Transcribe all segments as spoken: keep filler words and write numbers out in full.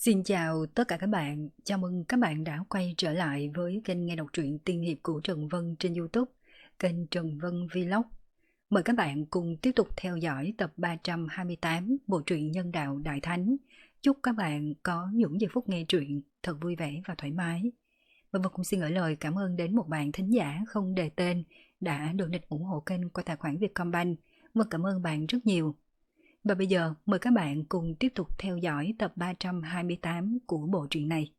Xin chào tất cả các bạn, chào mừng các bạn đã quay trở lại với kênh nghe đọc truyện tiên hiệp của Trần Vân trên YouTube, kênh Trần Vân Vlog. Mời các bạn cùng tiếp tục theo dõi tập ba trăm hai mươi tám bộ truyện Nhân đạo Đại Thánh. Chúc các bạn có những giây phút nghe truyện thật vui vẻ và thoải mái. Và Vân cũng xin gửi lời cảm ơn đến một bạn thính giả không đề tên đã donate ủng hộ kênh qua tài khoản Vietcombank. Vân cảm ơn bạn rất nhiều. Và bây giờ mời các bạn cùng tiếp tục theo dõi tập ba trăm hai mươi tám của bộ truyện này.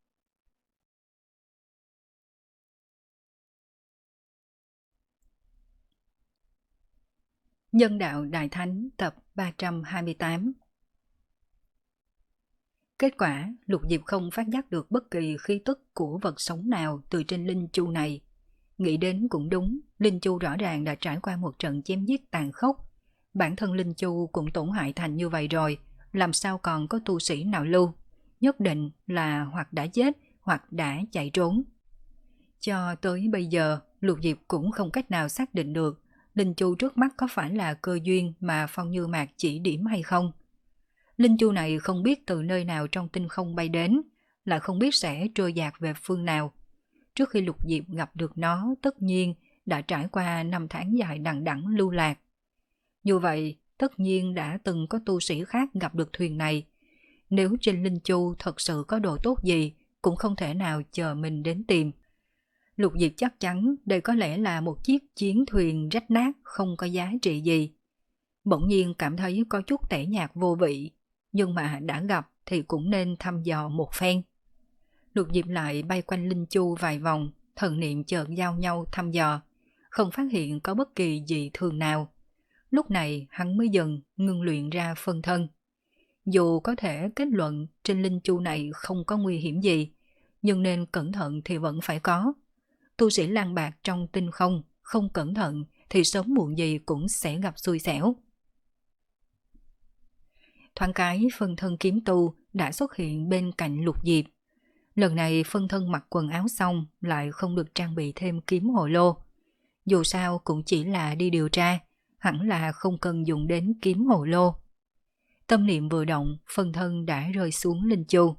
Nhân đạo Đại Thánh tập ba trăm hai mươi tám. Kết quả, Lục Diệp không phát giác được bất kỳ khí tức của vật sống nào từ trên linh chu này. Nghĩ đến cũng đúng, linh chu rõ ràng đã trải qua một trận chém giết tàn khốc. Bản thân linh chu cũng tổn hại thành như vậy rồi, làm sao còn có tu sĩ nào lưu? Nhất định là hoặc đã chết hoặc đã chạy trốn. Cho tới bây giờ, Lục Diệp cũng không cách nào xác định được linh chu trước mắt có phải là cơ duyên mà Phong Như Mạc chỉ điểm hay không. Linh chu này không biết từ nơi nào trong tinh không bay đến, lại không biết sẽ trôi dạt về phương nào. Trước khi Lục Diệp gặp được nó, tất nhiên đã trải qua năm tháng dài đằng đẵng lưu lạc. Như vậy, tất nhiên đã từng có tu sĩ khác gặp được thuyền này. Nếu trên linh chu thật sự có đồ tốt gì, cũng không thể nào chờ mình đến tìm. Lục Diệp chắc chắn đây có lẽ là một chiếc chiến thuyền rách nát không có giá trị gì. Bỗng nhiên cảm thấy có chút tẻ nhạt vô vị, nhưng mà đã gặp thì cũng nên thăm dò một phen. Lục Diệp lại bay quanh linh chu vài vòng, thần niệm chợt giao nhau thăm dò, không phát hiện có bất kỳ gì thường nào. Lúc này hắn mới dần ngưng luyện ra phân thân. Dù có thể kết luận trên linh chu này không có nguy hiểm gì, nhưng nên cẩn thận thì vẫn phải có. Tu sĩ lang bạc trong tinh không, không cẩn thận thì sớm muộn gì cũng sẽ gặp xui xẻo. Thoáng cái phân thân kiếm tu đã xuất hiện bên cạnh Lục Diệp. Lần này phân thân mặc quần áo xong lại không được trang bị thêm kiếm hồ lô. Dù sao cũng chỉ là đi điều tra, hẳn là không cần dùng đến kiếm hồ lô. Tâm niệm vừa động, phân thân đã rơi xuống linh chu.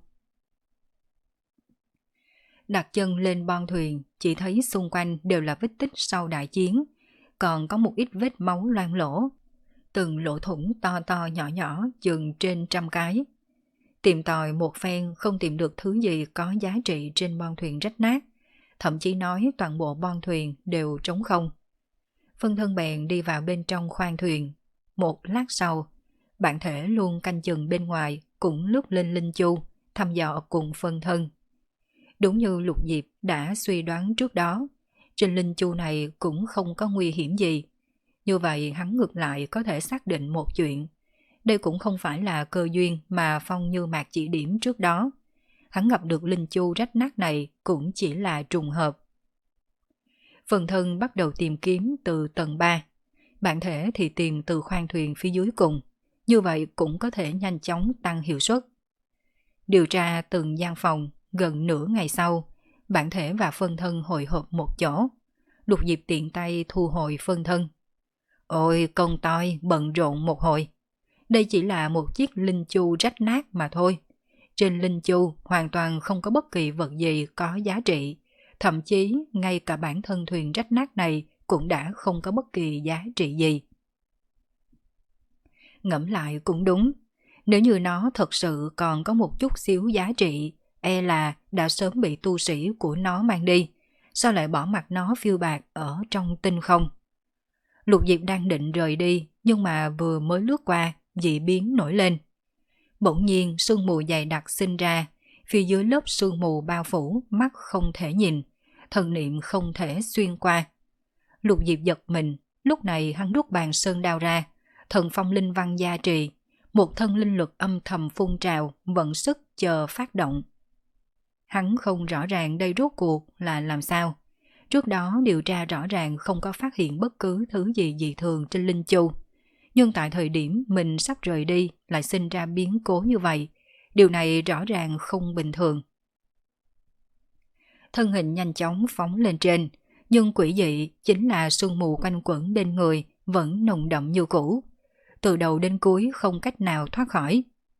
Đặt chân lên bon thuyền, chỉ thấy xung quanh đều là vết tích sau đại chiến, còn có một ít vết máu loang lỗ. Từng lỗ thủng to to nhỏ nhỏ chừng trên trăm cái. Tìm tòi một phen không tìm được thứ gì có giá trị trên bon thuyền rách nát, thậm chí nói toàn bộ bon thuyền đều trống không. Phân thân bèn đi vào bên trong khoang thuyền. Một lát sau, bản thể luôn canh chừng bên ngoài cũng lướt lên linh chu, thăm dò cùng phân thân. Đúng như Lục Diệp đã suy đoán trước đó, trên linh chu này cũng không có nguy hiểm gì. Như vậy hắn ngược lại có thể xác định một chuyện. Đây cũng không phải là cơ duyên mà Phong Như Mạc chỉ điểm trước đó. Hắn gặp được linh chu rách nát này cũng chỉ là trùng hợp. Phần thân bắt đầu tìm kiếm từ tầng ba. Bản thể thì tìm từ khoang thuyền phía dưới cùng. Như vậy cũng có thể nhanh chóng tăng hiệu suất. Điều tra từng gian phòng, gần nửa ngày sau, bản thể và phân thân hội họp một chỗ. Lục Diệp tiện tay thu hồi phân thân. Ôi công toi bận rộn một hồi. Đây chỉ là một chiếc linh chu rách nát mà thôi. Trên linh chu hoàn toàn không có bất kỳ vật gì có giá trị. Thậm chí ngay cả bản thân thuyền rách nát này cũng đã không có bất kỳ giá trị gì. Ngẫm lại cũng đúng. Nếu như nó thật sự còn có một chút xíu giá trị, e là đã sớm bị tu sĩ của nó mang đi. Sao lại bỏ mặc nó phiêu bạt ở trong tinh không? Lục Diệp đang định rời đi, nhưng mà vừa mới lướt qua, dị biến nổi lên. Bỗng nhiên sương mù dày đặc sinh ra, phía dưới lớp sương mù bao phủ, mắt không thể nhìn, thần niệm không thể xuyên qua. Lục Diệp giật mình, lúc này hắn rút bàn sơn đao ra, thần phong linh văn gia trì, một thân linh lực âm thầm phun trào, vận sức chờ phát động. Hắn không rõ ràng đây rốt cuộc là làm sao. Trước đó điều tra rõ ràng không có phát hiện bất cứ thứ gì dị thường trên linh chu. Nhưng tại thời điểm mình sắp rời đi lại sinh ra biến cố như vậy. Điều này rõ ràng không bình thường. Thân hình nhanh chóng phóng lên trên, nhưng quỷ dị chính là sương mù quanh quẩn bên người vẫn nồng đậm như cũ. Từ đầu đến cuối không cách nào thoát khỏi.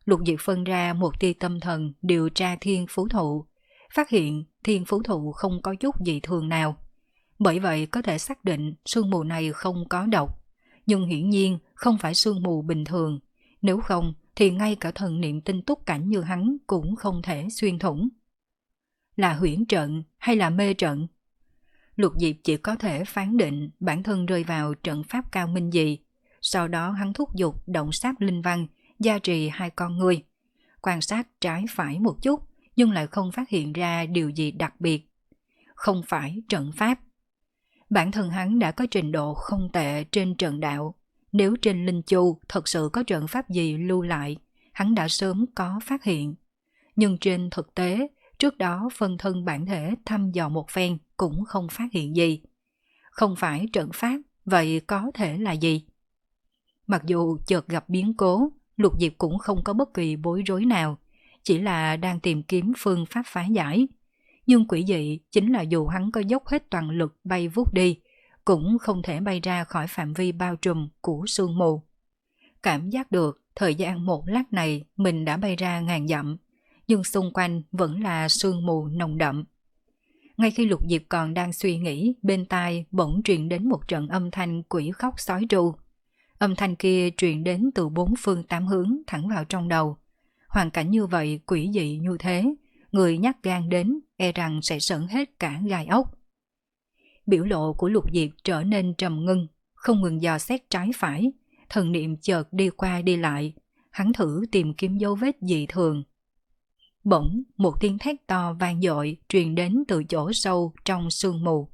Lục Diệp phân ra một tia tâm thần điều tra thiên phú thụ, phát hiện thiên phú thụ không có chút gì thường nào. Bởi vậy có thể xác định sương mù này không có độc, nhưng hiển nhiên không phải sương mù bình thường, nếu không thì ngay cả thần niệm tinh túc cảnh như hắn cũng không thể xuyên thủng. Là huyễn trận hay là mê trận? Lục Diệp chỉ có thể phán định bản thân rơi vào trận pháp cao minh gì, sau đó hắn thúc giục động sát linh văn, gia trì hai con ngươi, quan sát trái phải một chút nhưng lại không phát hiện ra điều gì đặc biệt. Không phải trận pháp. Bản thân hắn đã có trình độ không tệ trên trận đạo, nếu trên Linh Chu thật sự có trận pháp gì lưu lại, hắn đã sớm có phát hiện. Nhưng trên thực tế, trước đó phân thân bản thể thăm dò một phen cũng không phát hiện gì. Không phải trận pháp, vậy có thể là gì? Mặc dù chợt gặp biến cố, Lục Diệp cũng không có bất kỳ bối rối nào, chỉ là đang tìm kiếm phương pháp phá giải. Nhưng quỷ dị chính là dù hắn có dốc hết toàn lực bay vút đi, cũng không thể bay ra khỏi phạm vi bao trùm của sương mù. Cảm giác được thời gian một lát này mình đã bay ra ngàn dặm, nhưng xung quanh vẫn là sương mù nồng đậm. Ngay khi Lục Diệp còn đang suy nghĩ, bên tai bỗng truyền đến một trận âm thanh quỷ khóc sói tru. Âm thanh kia truyền đến từ bốn phương tám hướng thẳng vào trong đầu. Hoàn cảnh như vậy, quỷ dị như thế, người nhát gan đến e rằng sẽ sởn hết cả gai ốc. Biểu lộ của Lục Diệp trở nên trầm ngưng, không ngừng dò xét trái phải, thần niệm chợt đi qua đi lại, hắn thử tìm kiếm dấu vết dị thường. Bỗng một tiếng thét to vang dội truyền đến từ chỗ sâu trong sương mù.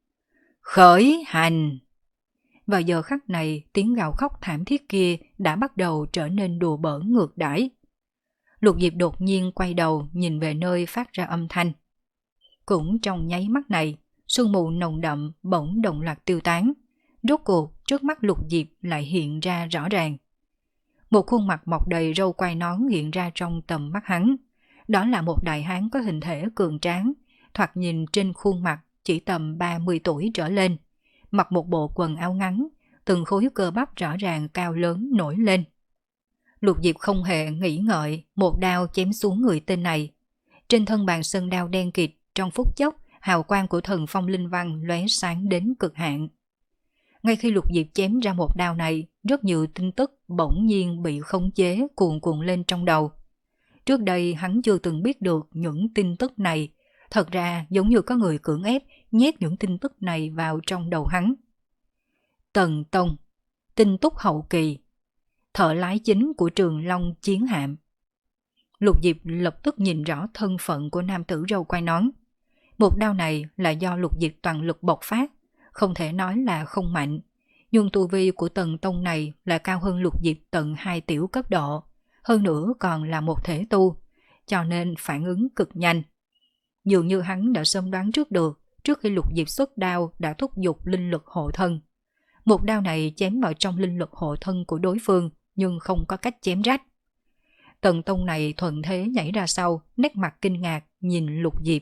Khởi hành! Vào giờ khắc này, tiếng gào khóc thảm thiết kia đã bắt đầu trở nên đùa bỡn ngược đãi. Lục Diệp đột nhiên quay đầu nhìn về nơi phát ra âm thanh. Cũng trong nháy mắt này, sương mù nồng đậm bỗng đồng loạt tiêu tán. Rốt cuộc trước mắt Lục Diệp lại hiện ra rõ ràng. Một khuôn mặt mọc đầy râu quai nón hiện ra trong tầm mắt hắn. Đó là một đại hán có hình thể cường tráng, thoạt nhìn trên khuôn mặt chỉ tầm ba mươi tuổi trở lên, mặc một bộ quần áo ngắn, từng khối cơ bắp rõ ràng cao lớn nổi lên. Lục Diệp không hề nghĩ ngợi, một đao chém xuống người tên này. Trên thân bàn sơn đao đen kịt, trong phút chốc, hào quang của thần phong linh văn lóe sáng đến cực hạn. Ngay khi Lục Diệp chém ra một đao này, rất nhiều tin tức bỗng nhiên bị khống chế cuồn cuộn lên trong đầu. Trước đây hắn chưa từng biết được những tin tức này, thật ra giống như có người cưỡng ép nhét những tin tức này vào trong đầu hắn. Tần Tông, tin tức hậu kỳ, thợ lái chính của Trường Long chiến hạm. Lục Diệp lập tức nhìn rõ thân phận của nam tử râu quai nón. Một đao này là do Lục Diệp toàn lực bộc phát, không thể nói là không mạnh, nhưng tu vi của Tần Tông này là cao hơn Lục Diệp tận hai tiểu cấp độ, hơn nữa còn là một thể tu, cho nên phản ứng cực nhanh. Dường như hắn đã sớm đoán trước được, trước khi Lục Diệp xuất đao đã thúc giục linh lực hộ thân. Một đao này chém vào trong linh lực hộ thân của đối phương, nhưng không có cách chém rách. Tần Tông này thuận thế nhảy ra sau, nét mặt kinh ngạc nhìn Lục Diệp.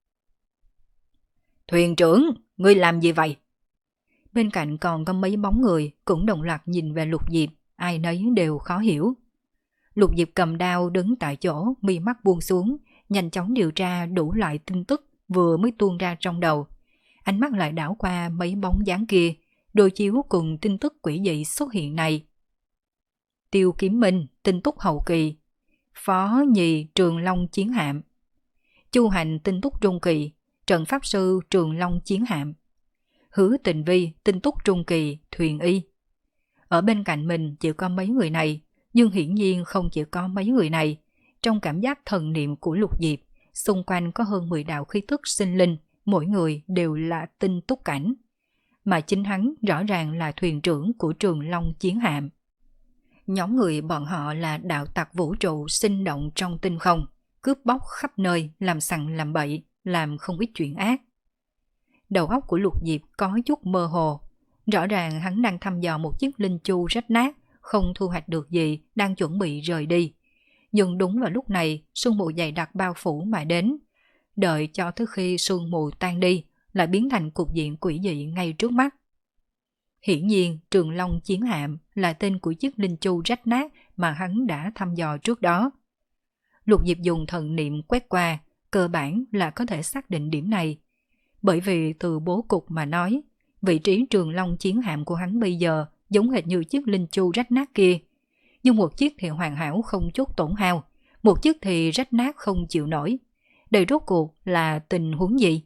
Thuyền trưởng, ngươi làm gì vậy? Bên cạnh còn có mấy bóng người cũng đồng loạt nhìn về Lục Diệp, ai nấy đều khó hiểu. Lục Diệp cầm đao đứng tại chỗ, mi mắt buông xuống, nhanh chóng điều tra đủ loại tin tức vừa mới tuôn ra trong đầu. Ánh mắt lại đảo qua mấy bóng dáng kia, đối chiếu cùng tin tức quỷ dị xuất hiện này. Tiêu Kiếm Minh, tin tức hậu kỳ. Phó Nhì, Trường Long chiến hạm. Chu Hành, tin tức trung kỳ. Trận Pháp Sư, Trường Long chiến hạm. Hứa Tình Vi, tin tức trung kỳ, thuyền y. Ở bên cạnh mình chỉ có mấy người này, nhưng hiển nhiên không chỉ có mấy người này. Trong cảm giác thần niệm của Lục Diệp, xung quanh có hơn mười đạo khí tức sinh linh, mỗi người đều là tinh túc cảnh. Mà chính hắn rõ ràng là thuyền trưởng của Trường Long chiến hạm. Nhóm người bọn họ là đạo tặc vũ trụ sinh động trong tinh không, cướp bóc khắp nơi, làm sằng làm bậy, làm không ít chuyện ác. Đầu óc của Lục Diệp có chút mơ hồ. Rõ ràng hắn đang thăm dò một chiếc linh chu rách nát, không thu hoạch được gì, đang chuẩn bị rời đi. Nhưng đúng vào lúc này, sương mù dày đặc bao phủ mà đến. Đợi cho tới khi sương mù tan đi, lại biến thành cục diện quỷ dị ngay trước mắt. Hiển nhiên Trường Long Chiến Hạm là tên của chiếc linh chu rách nát mà hắn đã thăm dò trước đó. Lục Diệp dùng thần niệm quét qua, cơ bản là có thể xác định điểm này. Bởi vì từ bố cục mà nói, vị trí Trường Long Chiến Hạm của hắn bây giờ giống hệt như chiếc linh chu rách nát kia. Nhưng một chiếc thì hoàn hảo không chút tổn hao, một chiếc thì rách nát không chịu nổi. Đây rốt cuộc là tình huống gì?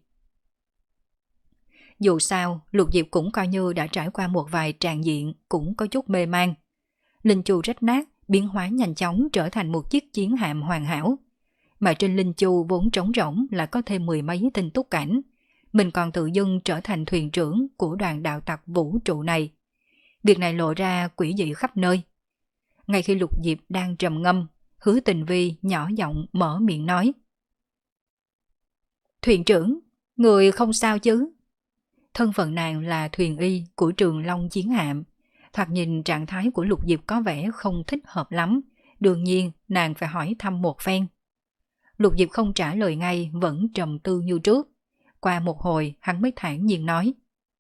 Dù sao, Lục Diệp cũng coi như đã trải qua một vài tràng diện, cũng có chút mê man. Linh chu rách nát biến hóa nhanh chóng trở thành một chiếc chiến hạm hoàn hảo. Mà trên linh chu vốn trống rỗng là có thêm mười mấy tinh túc cảnh. Mình còn tự dưng trở thành thuyền trưởng của đoàn đạo tặc vũ trụ này. Việc này lộ ra quỷ dị khắp nơi. Ngay khi Lục Diệp đang trầm ngâm, Hứa Tình Vi nhỏ giọng mở miệng nói: "Thuyền trưởng, người không sao chứ?" Thân phận nàng là thuyền y của Trường Long Chiến Hạm. Thoạt nhìn trạng thái của Lục Diệp có vẻ không thích hợp lắm, đương nhiên nàng phải hỏi thăm một phen. Lục Diệp không trả lời ngay, vẫn trầm tư như trước. Qua một hồi hắn mới thản nhiên nói: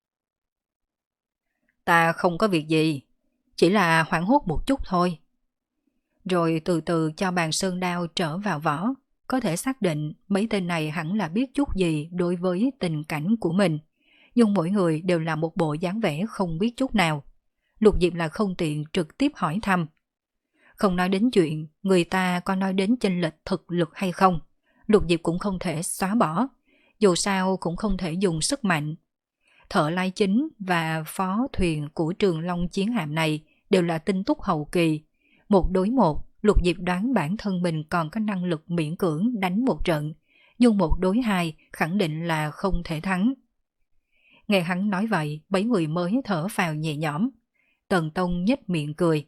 "Ta không có việc gì, chỉ là hoảng hốt một chút thôi." Rồi từ từ cho bàn sơn đao trở vào vỏ, có thể xác định mấy tên này hẳn là biết chút gì đối với tình cảnh của mình. Nhưng mỗi người đều là một bộ dáng vẻ không biết chút nào. Lục Diệp là không tiện trực tiếp hỏi thăm. Không nói đến chuyện người ta có nói đến chênh lệch thực lực hay không, Lục Diệp cũng không thể xóa bỏ, dù sao cũng không thể dùng sức mạnh. Thợ lái chính và phó thuyền của Trường Long Chiến Hạm này đều là tinh túc hậu kỳ. Một đối một, Lục Diệp đoán bản thân mình còn có năng lực miễn cưỡng đánh một trận, nhưng một đối hai khẳng định là không thể thắng. Nghe hắn nói vậy, mấy người mới thở phào nhẹ nhõm. Tần Tông nhếch miệng cười: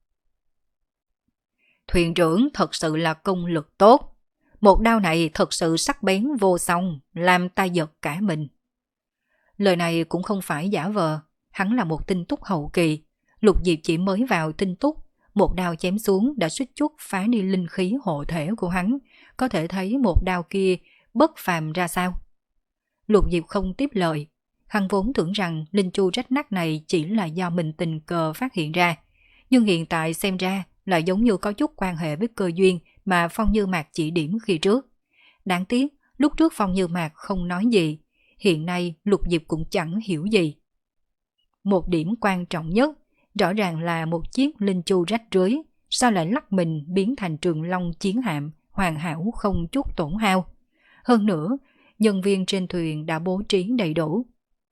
"Thuyền trưởng thật sự là công lực tốt. Một đao này thật sự sắc bén vô song, làm ta giật cả mình." Lời này cũng không phải giả vờ, hắn là một tinh túc hậu kỳ. Lục Diệp chỉ mới vào tinh túc, một đao chém xuống đã suýt chút phá đi linh khí hộ thể của hắn, có thể thấy một đao kia bất phàm ra sao. Lục Diệp không tiếp lời. Hắn vốn tưởng rằng linh chu rách nát này chỉ là do mình tình cờ phát hiện ra, nhưng hiện tại xem ra là giống như có chút quan hệ với cơ duyên mà Phong Như Mạc chỉ điểm khi trước. Đáng tiếc, lúc trước Phong Như Mạc không nói gì, hiện nay Lục Diệp cũng chẳng hiểu gì. Một điểm quan trọng nhất, rõ ràng là một chiếc linh chu rách rưới, sao lại lắc mình biến thành Trường Long Chiến Hạm, hoàn hảo không chút tổn hao. Hơn nữa, nhân viên trên thuyền đã bố trí đầy đủ.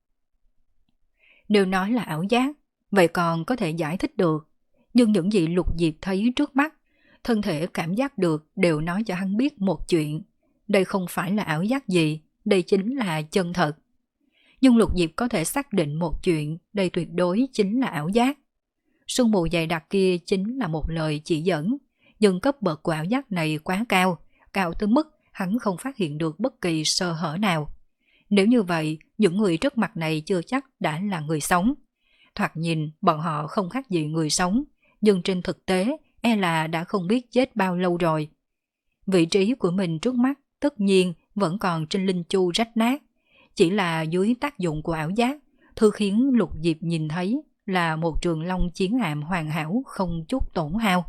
Nếu nói là ảo giác, vậy còn có thể giải thích được. Nhưng những gì Lục Diệp thấy trước mắt, thân thể cảm giác được đều nói cho hắn biết một chuyện. Đây không phải là ảo giác gì, đây chính là chân thật. Nhưng Lục Diệp có thể xác định một chuyện, đây tuyệt đối chính là ảo giác. Sương mù dày đặc kia chính là một lời chỉ dẫn, nhưng cấp bậc của ảo giác này quá cao, cao tới mức hắn không phát hiện được bất kỳ sơ hở nào. Nếu như vậy, những người trước mặt này chưa chắc đã là người sống. Thoạt nhìn, bọn họ không khác gì người sống, nhưng trên thực tế, e là đã không biết chết bao lâu rồi. Vị trí của mình trước mắt, tất nhiên, vẫn còn trên linh chu rách nát. Chỉ là dưới tác dụng của ảo giác, thứ khiến Lục Diệp nhìn thấy là một Trường Long Chiến Hạm hoàn hảo không chút tổn hao.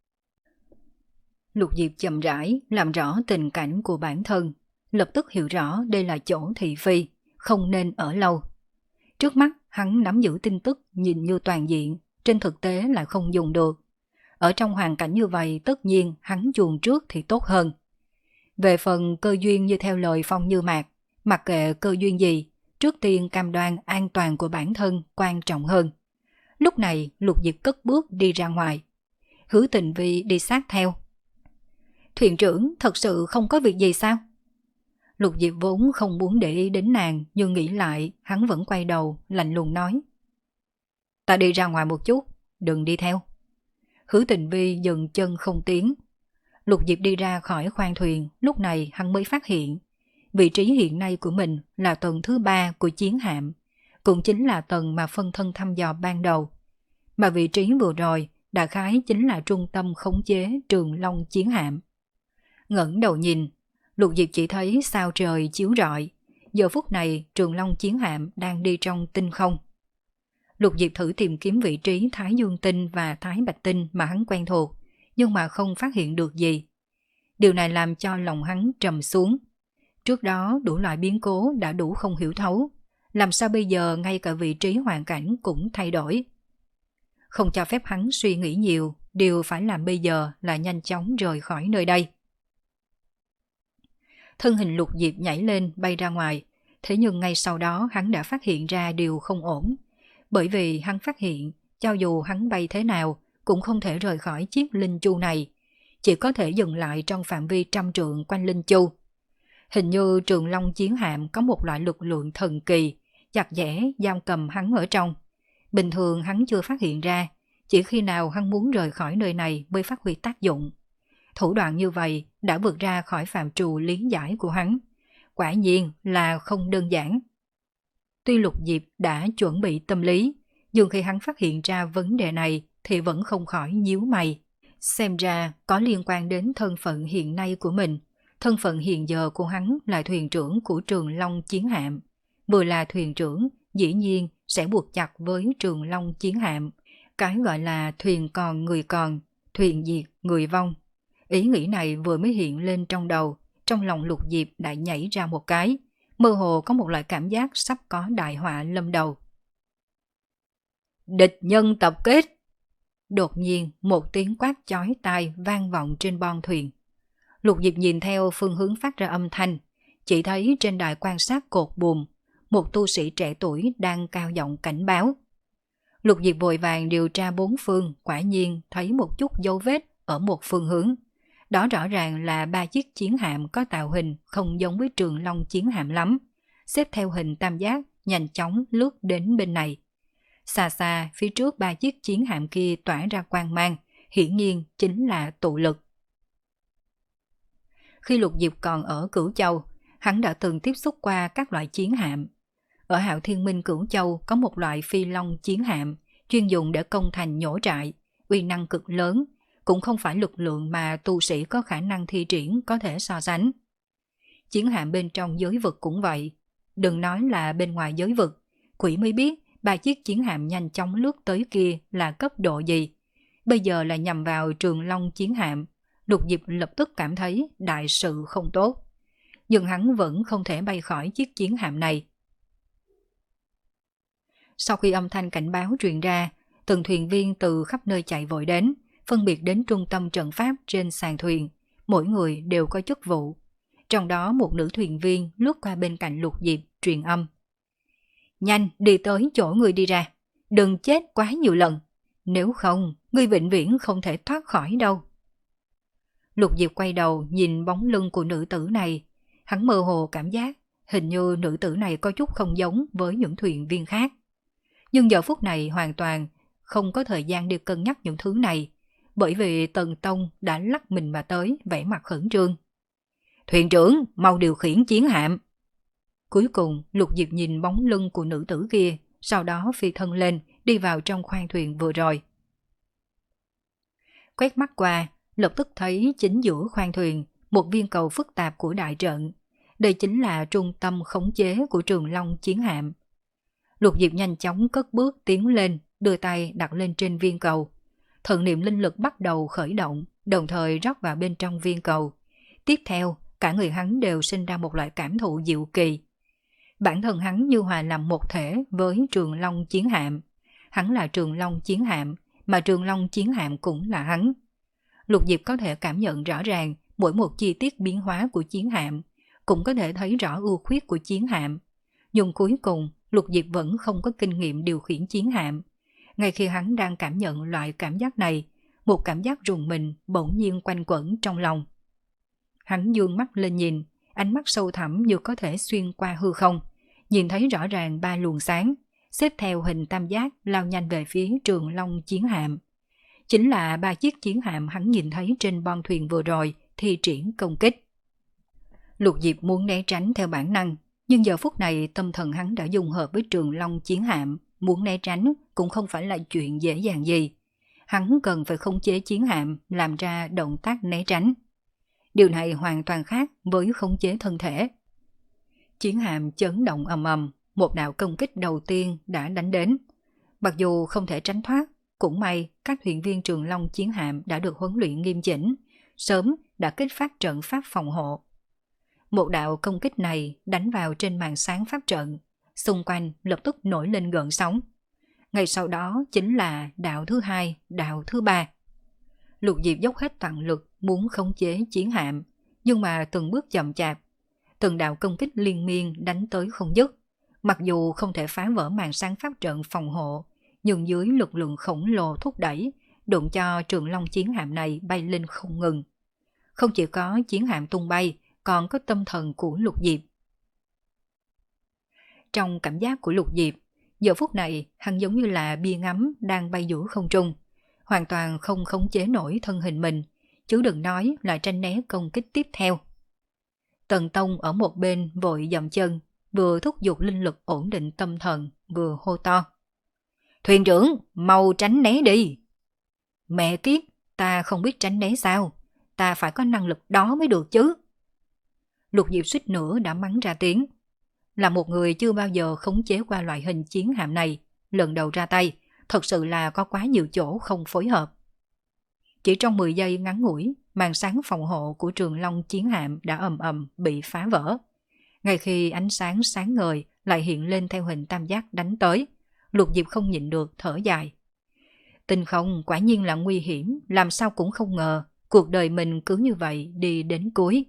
Lục Diệp chậm rãi làm rõ tình cảnh của bản thân, lập tức hiểu rõ đây là chỗ thị phi, không nên ở lâu. Trước mắt hắn nắm giữ tin tức nhìn như toàn diện, trên thực tế là không dùng được. Ở trong hoàn cảnh như vậy tất nhiên hắn chuồn trước thì tốt hơn. Về phần cơ duyên như theo lời Phong Như Mạc, mặc kệ cơ duyên gì, trước tiên cam đoan an toàn của bản thân quan trọng hơn. Lúc này Lục Diệp cất bước đi ra ngoài. Hứa Tình Vi đi sát theo. "Thuyền trưởng thật sự không có việc gì sao?" Lục Diệp vốn không muốn để ý đến nàng, nhưng nghĩ lại hắn vẫn quay đầu lạnh lùng nói: "Ta đi ra ngoài một chút, đừng đi theo." Hứa Tình Vi dừng chân không tiến. Lục Diệp đi ra khỏi khoang thuyền, lúc này hắn mới phát hiện vị trí hiện nay của mình là tầng thứ ba của chiến hạm, cũng chính là tầng mà phân thân thăm dò ban đầu. Mà vị trí vừa rồi đại khái chính là trung tâm khống chế Trường Long Chiến Hạm. Ngẩng đầu nhìn, Lục Diệp chỉ thấy sao trời chiếu rọi. Giờ phút này Trường Long Chiến Hạm đang đi trong tinh không. Lục Diệp thử tìm kiếm vị trí Thái Dương Tinh và Thái Bạch Tinh mà hắn quen thuộc, nhưng mà không phát hiện được gì. Điều này làm cho lòng hắn trầm xuống. Trước đó đủ loại biến cố đã đủ không hiểu thấu, làm sao bây giờ ngay cả vị trí hoàn cảnh cũng thay đổi. Không cho phép hắn suy nghĩ nhiều, điều phải làm bây giờ là nhanh chóng rời khỏi nơi đây. Thân hình Lục Diệp nhảy lên bay ra ngoài, thế nhưng ngay sau đó hắn đã phát hiện ra điều không ổn. Bởi vì hắn phát hiện, cho dù hắn bay thế nào cũng không thể rời khỏi chiếc linh chu này, chỉ có thể dừng lại trong phạm vi trăm trượng quanh linh chu. Hình như Trường Long chiến hạm có một loại lực lượng thần kỳ, chặt chẽ giam cầm hắn ở trong. Bình thường hắn chưa phát hiện ra, chỉ khi nào hắn muốn rời khỏi nơi này mới phát huy tác dụng. Thủ đoạn như vậy đã vượt ra khỏi phạm trù lý giải của hắn. Quả nhiên là không đơn giản. Tuy Lục Diệp đã chuẩn bị tâm lý, nhưng khi hắn phát hiện ra vấn đề này thì vẫn không khỏi nhíu mày. Xem ra có liên quan đến thân phận hiện nay của mình. Thân phận hiện giờ của hắn là thuyền trưởng của Trường Long chiến hạm. Vừa là thuyền trưởng, dĩ nhiên sẽ buộc chặt với Trường Long chiến hạm. Cái gọi là thuyền còn người còn, thuyền diệt người vong. Ý nghĩ này vừa mới hiện lên trong đầu, trong lòng Lục Diệp đã nhảy ra một cái. Mơ hồ có một loại cảm giác sắp có đại họa lâm đầu. Địch nhân tập kết! Đột nhiên một tiếng quát chói tai vang vọng trên bon thuyền. Lục Diệp nhìn theo phương hướng phát ra âm thanh, chỉ thấy trên đài quan sát cột buồm, một tu sĩ trẻ tuổi đang cao giọng cảnh báo. Lục Diệp vội vàng điều tra bốn phương, quả nhiên thấy một chút dấu vết ở một phương hướng. Đó rõ ràng là ba chiếc chiến hạm có tạo hình không giống với Trường Long chiến hạm lắm, xếp theo hình tam giác nhanh chóng lướt đến bên này. Xa xa phía trước ba chiếc chiến hạm kia tỏa ra quang mang, hiển nhiên chính là tụ lực. Khi Lục Diệp còn ở Cửu Châu, hắn đã từng tiếp xúc qua các loại chiến hạm. Ở Hạo Thiên Minh Cửu Châu có một loại phi long chiến hạm, chuyên dùng để công thành nhổ trại, uy năng cực lớn, cũng không phải lực lượng mà tu sĩ có khả năng thi triển có thể so sánh. Chiến hạm bên trong giới vực cũng vậy. Đừng nói là bên ngoài giới vực, quỷ mới biết ba chiếc chiến hạm nhanh chóng lướt tới kia là cấp độ gì. Bây giờ là nhằm vào Trường Long chiến hạm, Lục Diệp lập tức cảm thấy đại sự không tốt. Nhưng hắn vẫn không thể bay khỏi chiếc chiến hạm này. Sau khi âm thanh cảnh báo truyền ra, từng thuyền viên từ khắp nơi chạy vội đến, phân biệt đến trung tâm trận pháp trên sàn thuyền, mỗi người đều có chức vụ. Trong đó một nữ thuyền viên lướt qua bên cạnh Lục Diệp truyền âm. Nhanh đi tới chỗ người đi ra, đừng chết quá nhiều lần, nếu không ngươi vĩnh viễn không thể thoát khỏi đâu. Lục Diệp quay đầu nhìn bóng lưng của nữ tử này, hắn mơ hồ cảm giác hình như nữ tử này có chút không giống với những thuyền viên khác. Nhưng giờ phút này hoàn toàn không có thời gian đi cân nhắc những thứ này, bởi vì Tần Tông đã lắc mình mà tới, vẻ mặt khẩn trương. Thuyền trưởng, mau điều khiển chiến hạm. Cuối cùng, Lục Diệp nhìn bóng lưng của nữ tử kia, sau đó phi thân lên, đi vào trong khoang thuyền vừa rồi. Quét mắt qua, lập tức thấy chính giữa khoang thuyền, một viên cầu phức tạp của đại trận. Đây chính là trung tâm khống chế của Trường Long chiến hạm. Lục Diệp nhanh chóng cất bước tiến lên, đưa tay đặt lên trên viên cầu. Thần niệm linh lực bắt đầu khởi động, đồng thời rót vào bên trong viên cầu. Tiếp theo, cả người hắn đều sinh ra một loại cảm thụ diệu kỳ. Bản thân hắn như hòa làm một thể với Trường Long chiến hạm. Hắn là Trường Long chiến hạm, mà Trường Long chiến hạm cũng là hắn. Lục Diệp có thể cảm nhận rõ ràng mỗi một chi tiết biến hóa của chiến hạm, cũng có thể thấy rõ ưu khuyết của chiến hạm. Nhưng cuối cùng, Lục Diệp vẫn không có kinh nghiệm điều khiển chiến hạm. Ngay khi hắn đang cảm nhận loại cảm giác này, một cảm giác rùng mình bỗng nhiên quanh quẩn trong lòng. Hắn dương mắt lên nhìn, ánh mắt sâu thẳm như có thể xuyên qua hư không, nhìn thấy rõ ràng ba luồng sáng, xếp theo hình tam giác lao nhanh về phía Trường Long chiến hạm. Chính là ba chiếc chiến hạm hắn nhìn thấy trên bon thuyền vừa rồi thi triển công kích. Lục Diệp muốn né tránh theo bản năng, nhưng giờ phút này tâm thần hắn đã dung hợp với Trường Long chiến hạm, muốn né tránh cũng không phải là chuyện dễ dàng gì. Hắn cần phải khống chế chiến hạm, làm ra động tác né tránh. Điều này hoàn toàn khác với khống chế thân thể. Chiến hạm chấn động ầm ầm, một đạo công kích đầu tiên đã đánh đến. Mặc dù không thể tránh thoát, cũng may các thuyền viên Trường Long chiến hạm đã được huấn luyện nghiêm chỉnh, sớm đã kích phát trận pháp phòng hộ. Một đạo công kích này đánh vào trên màn sáng pháp trận, xung quanh lập tức nổi lên gợn sóng. Ngay sau đó chính là đạo thứ hai, đạo thứ ba. Lục Diệp dốc hết toàn lực muốn khống chế chiến hạm, nhưng mà từng bước chậm chạp, từng đạo công kích liên miên đánh tới không dứt. Mặc dù không thể phá vỡ màn sáng pháp trận phòng hộ, nhưng dưới lực lượng khổng lồ thúc đẩy, đụng cho Trường Long chiến hạm này bay lên không ngừng. Không chỉ có chiến hạm tung bay, còn có tâm thần của Lục Diệp. Trong cảm giác của Lục Diệp, giờ phút này hắn giống như là bia ngắm đang bay giữa không trung, hoàn toàn không khống chế nổi thân hình mình, chứ đừng nói là tranh né công kích tiếp theo. Tần Tông ở một bên vội dậm chân, vừa thúc giục linh lực ổn định tâm thần, vừa hô to. Thuyền trưởng, mau tránh né đi. Mẹ kiếp, ta không biết tránh né sao, ta phải có năng lực đó mới được chứ. Lục Diệp suýt nữa đã mắng ra tiếng. Là một người chưa bao giờ khống chế qua loại hình chiến hạm này, lần đầu ra tay, thật sự là có quá nhiều chỗ không phối hợp. Chỉ trong mười giây ngắn ngủi, màn sáng phòng hộ của Trường Long chiến hạm đã ầm ầm bị phá vỡ. Ngay khi ánh sáng sáng ngời lại hiện lên theo hình tam giác đánh tới, Lục Diệp không nhịn được thở dài. Tinh không quả nhiên là nguy hiểm, làm sao cũng không ngờ, cuộc đời mình cứ như vậy đi đến cuối.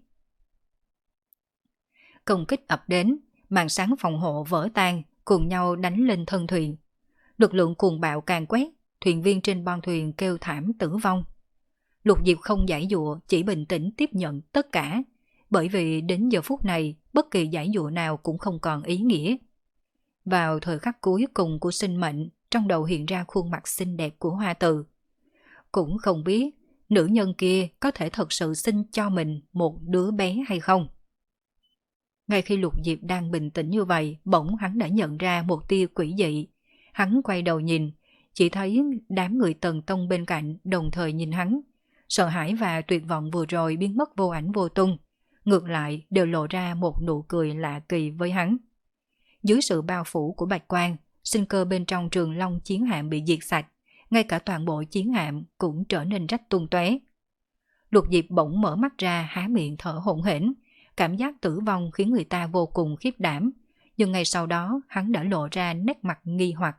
Công kích ập đến, màn sáng phòng hộ vỡ tan, cùng nhau đánh lên thân thuyền. Lực lượng cuồng bạo càng quét, thuyền viên trên bon thuyền kêu thảm tử vong. Lục Diệp không giãy dụa, chỉ bình tĩnh tiếp nhận tất cả, bởi vì đến giờ phút này, bất kỳ giãy dụa nào cũng không còn ý nghĩa. Vào thời khắc cuối cùng của sinh mệnh, trong đầu hiện ra khuôn mặt xinh đẹp của Hoa Từ. Cũng không biết, nữ nhân kia có thể thật sự sinh cho mình một đứa bé hay không. Ngay khi Lục Diệp đang bình tĩnh như vậy, bỗng hắn đã nhận ra một tia quỷ dị. Hắn quay đầu nhìn, chỉ thấy đám người Tần Tông bên cạnh đồng thời nhìn hắn. Sợ hãi và tuyệt vọng vừa rồi biến mất vô ảnh vô tung, ngược lại đều lộ ra một nụ cười lạ kỳ với hắn. Dưới sự bao phủ của bạch quang, sinh cơ bên trong Trường Long chiến hạm bị diệt sạch, ngay cả toàn bộ chiến hạm cũng trở nên rách tung tóe. Lục Diệp bỗng mở mắt ra, há miệng thở hổn hển, cảm giác tử vong khiến người ta vô cùng khiếp đảm, nhưng ngay sau đó hắn đã lộ ra nét mặt nghi hoặc.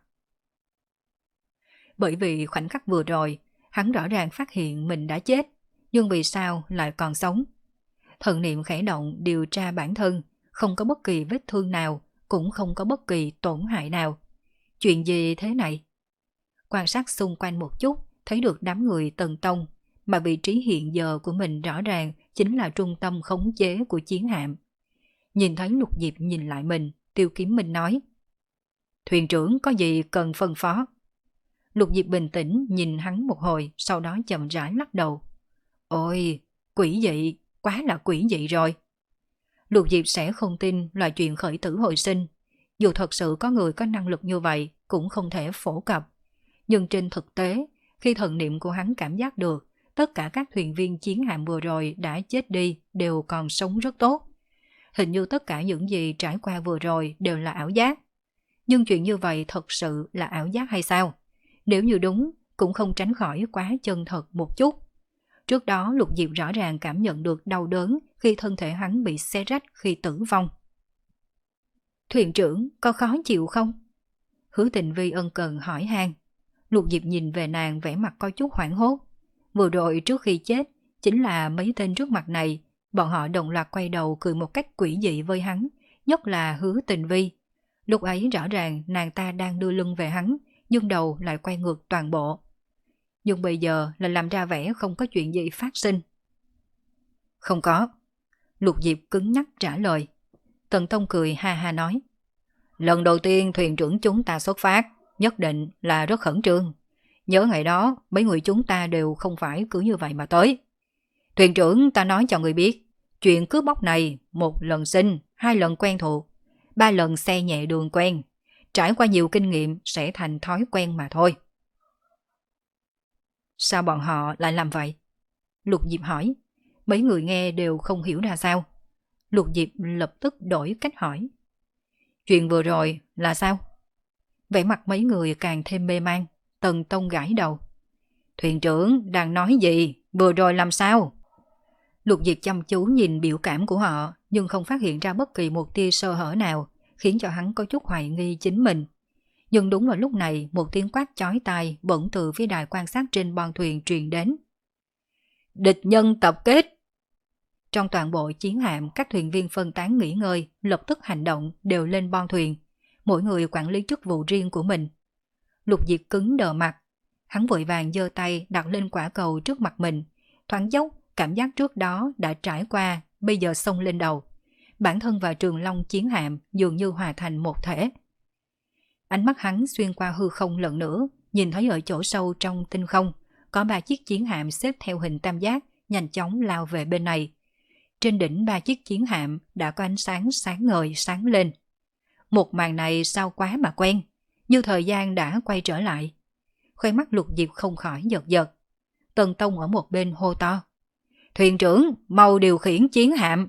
Bởi vì khoảnh khắc vừa rồi, hắn rõ ràng phát hiện mình đã chết, nhưng vì sao lại còn sống? Thần niệm khẽ động điều tra bản thân, không có bất kỳ vết thương nào, cũng không có bất kỳ tổn hại nào. Chuyện gì thế này? Quan sát xung quanh một chút, thấy được đám người Tần Tông, mà vị trí hiện giờ của mình rõ ràng chính là trung tâm khống chế của chiến hạm. Nhìn thấy Lục Diệp nhìn lại mình, Tiêu Kiếm Minh nói. Thuyền trưởng có gì cần phân phó? Lục Diệp bình tĩnh nhìn hắn một hồi, sau đó chậm rãi lắc đầu. Ôi, quỷ dị, quá là quỷ dị rồi. Lục Diệp sẽ không tin là chuyện khởi tử hồi sinh. Dù thật sự có người có năng lực như vậy, cũng không thể phổ cập. Nhưng trên thực tế, khi thần niệm của hắn cảm giác được, tất cả các thuyền viên chiến hạm vừa rồi đã chết đi, đều còn sống rất tốt. Hình như tất cả những gì trải qua vừa rồi đều là ảo giác. Nhưng chuyện như vậy thật sự là ảo giác hay sao? Nếu như đúng, cũng không tránh khỏi quá chân thật một chút. Trước đó Lục Diệp rõ ràng cảm nhận được đau đớn khi thân thể hắn bị xé rách khi tử vong. Thuyền trưởng có khó chịu không? Hứa Tình Vi ân cần hỏi han. Lục Diệp nhìn về nàng vẻ mặt có chút hoảng hốt. Vừa rồi trước khi chết, chính là mấy tên trước mặt này, bọn họ đồng loạt quay đầu cười một cách quỷ dị với hắn, nhất là Hứa Tình Vi. Lúc ấy rõ ràng nàng ta đang đưa lưng về hắn, nhưng đầu lại quay ngược toàn bộ. Nhưng bây giờ là làm ra vẻ không có chuyện gì phát sinh. Không có. Lục Diệp cứng nhắc trả lời. Tần Tông cười ha ha nói. Lần đầu tiên thuyền trưởng chúng ta xuất phát, nhất định là rất khẩn trương. Nhớ ngày đó, mấy người chúng ta đều không phải cứ như vậy mà tới. Thuyền trưởng ta nói cho người biết, chuyện cướp bóc này một lần sinh, hai lần quen thuộc, ba lần xe nhẹ đường quen. Trải qua nhiều kinh nghiệm sẽ thành thói quen mà thôi. Sao bọn họ lại làm vậy? Lục Diệp hỏi. Mấy người nghe đều không hiểu ra sao. Lục Diệp lập tức đổi cách hỏi. Chuyện vừa rồi là sao? Vẻ mặt mấy người càng thêm mê man. Tần Tông gãi đầu. Thuyền trưởng đang nói gì? Vừa rồi làm sao? Lục Diệp chăm chú nhìn biểu cảm của họ, nhưng không phát hiện ra bất kỳ một tia sơ hở nào, khiến cho hắn có chút hoài nghi chính mình. Nhưng đúng vào lúc này, một tiếng quát chói tai bỗng từ phía đài quan sát trên bon thuyền truyền đến. Địch nhân tập kết! Trong toàn bộ chiến hạm, các thuyền viên phân tán nghỉ ngơi, lập tức hành động đều lên bon thuyền, mỗi người quản lý chức vụ riêng của mình. Lục Diệp cứng đờ mặt, hắn vội vàng giơ tay đặt lên quả cầu trước mặt mình, thoáng dốc, cảm giác trước đó đã trải qua, bây giờ xông lên đầu. Bản thân và Trường Long chiến hạm dường như hòa thành một thể. Ánh mắt hắn xuyên qua hư không lần nữa, nhìn thấy ở chỗ sâu trong tinh không, có ba chiếc chiến hạm xếp theo hình tam giác, nhanh chóng lao về bên này. Trên đỉnh ba chiếc chiến hạm đã có ánh sáng sáng ngời sáng lên. Một màn này sao quá mà quen, như thời gian đã quay trở lại. Khóe mắt Lục Diệp không khỏi giật giật. Tần Tông ở một bên hô to. Thuyền trưởng, mau điều khiển chiến hạm.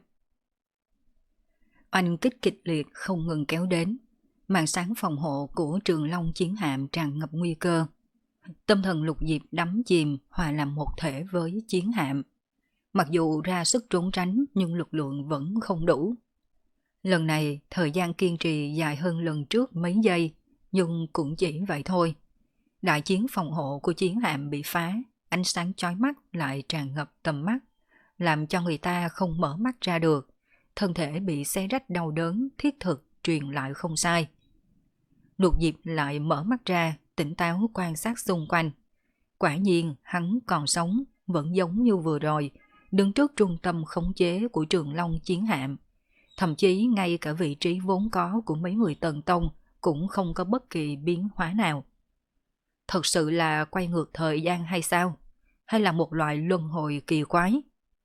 Oanh kích kịch liệt không ngừng kéo đến. Màn sáng phòng hộ của Trường Long chiến hạm tràn ngập nguy cơ. Tâm thần Lục Diệp đắm chìm hòa làm một thể với chiến hạm. Mặc dù ra sức trốn tránh nhưng lực lượng vẫn không đủ. Lần này thời gian kiên trì dài hơn lần trước mấy giây, nhưng cũng chỉ vậy thôi. Đại chiến phòng hộ của chiến hạm bị phá, ánh sáng chói mắt lại tràn ngập tầm mắt, làm cho người ta không mở mắt ra được. Thân thể bị xé rách đau đớn, thiết thực truyền lại không sai. Lục Diệp lại mở mắt ra, tỉnh táo quan sát xung quanh. Quả nhiên hắn còn sống, vẫn giống như vừa rồi, đứng trước trung tâm khống chế của Trường Long chiến hạm. Thậm chí ngay cả vị trí vốn có của mấy người Tần Tông cũng không có bất kỳ biến hóa nào. Thật sự là quay ngược thời gian hay sao? Hay là một loại luân hồi kỳ quái?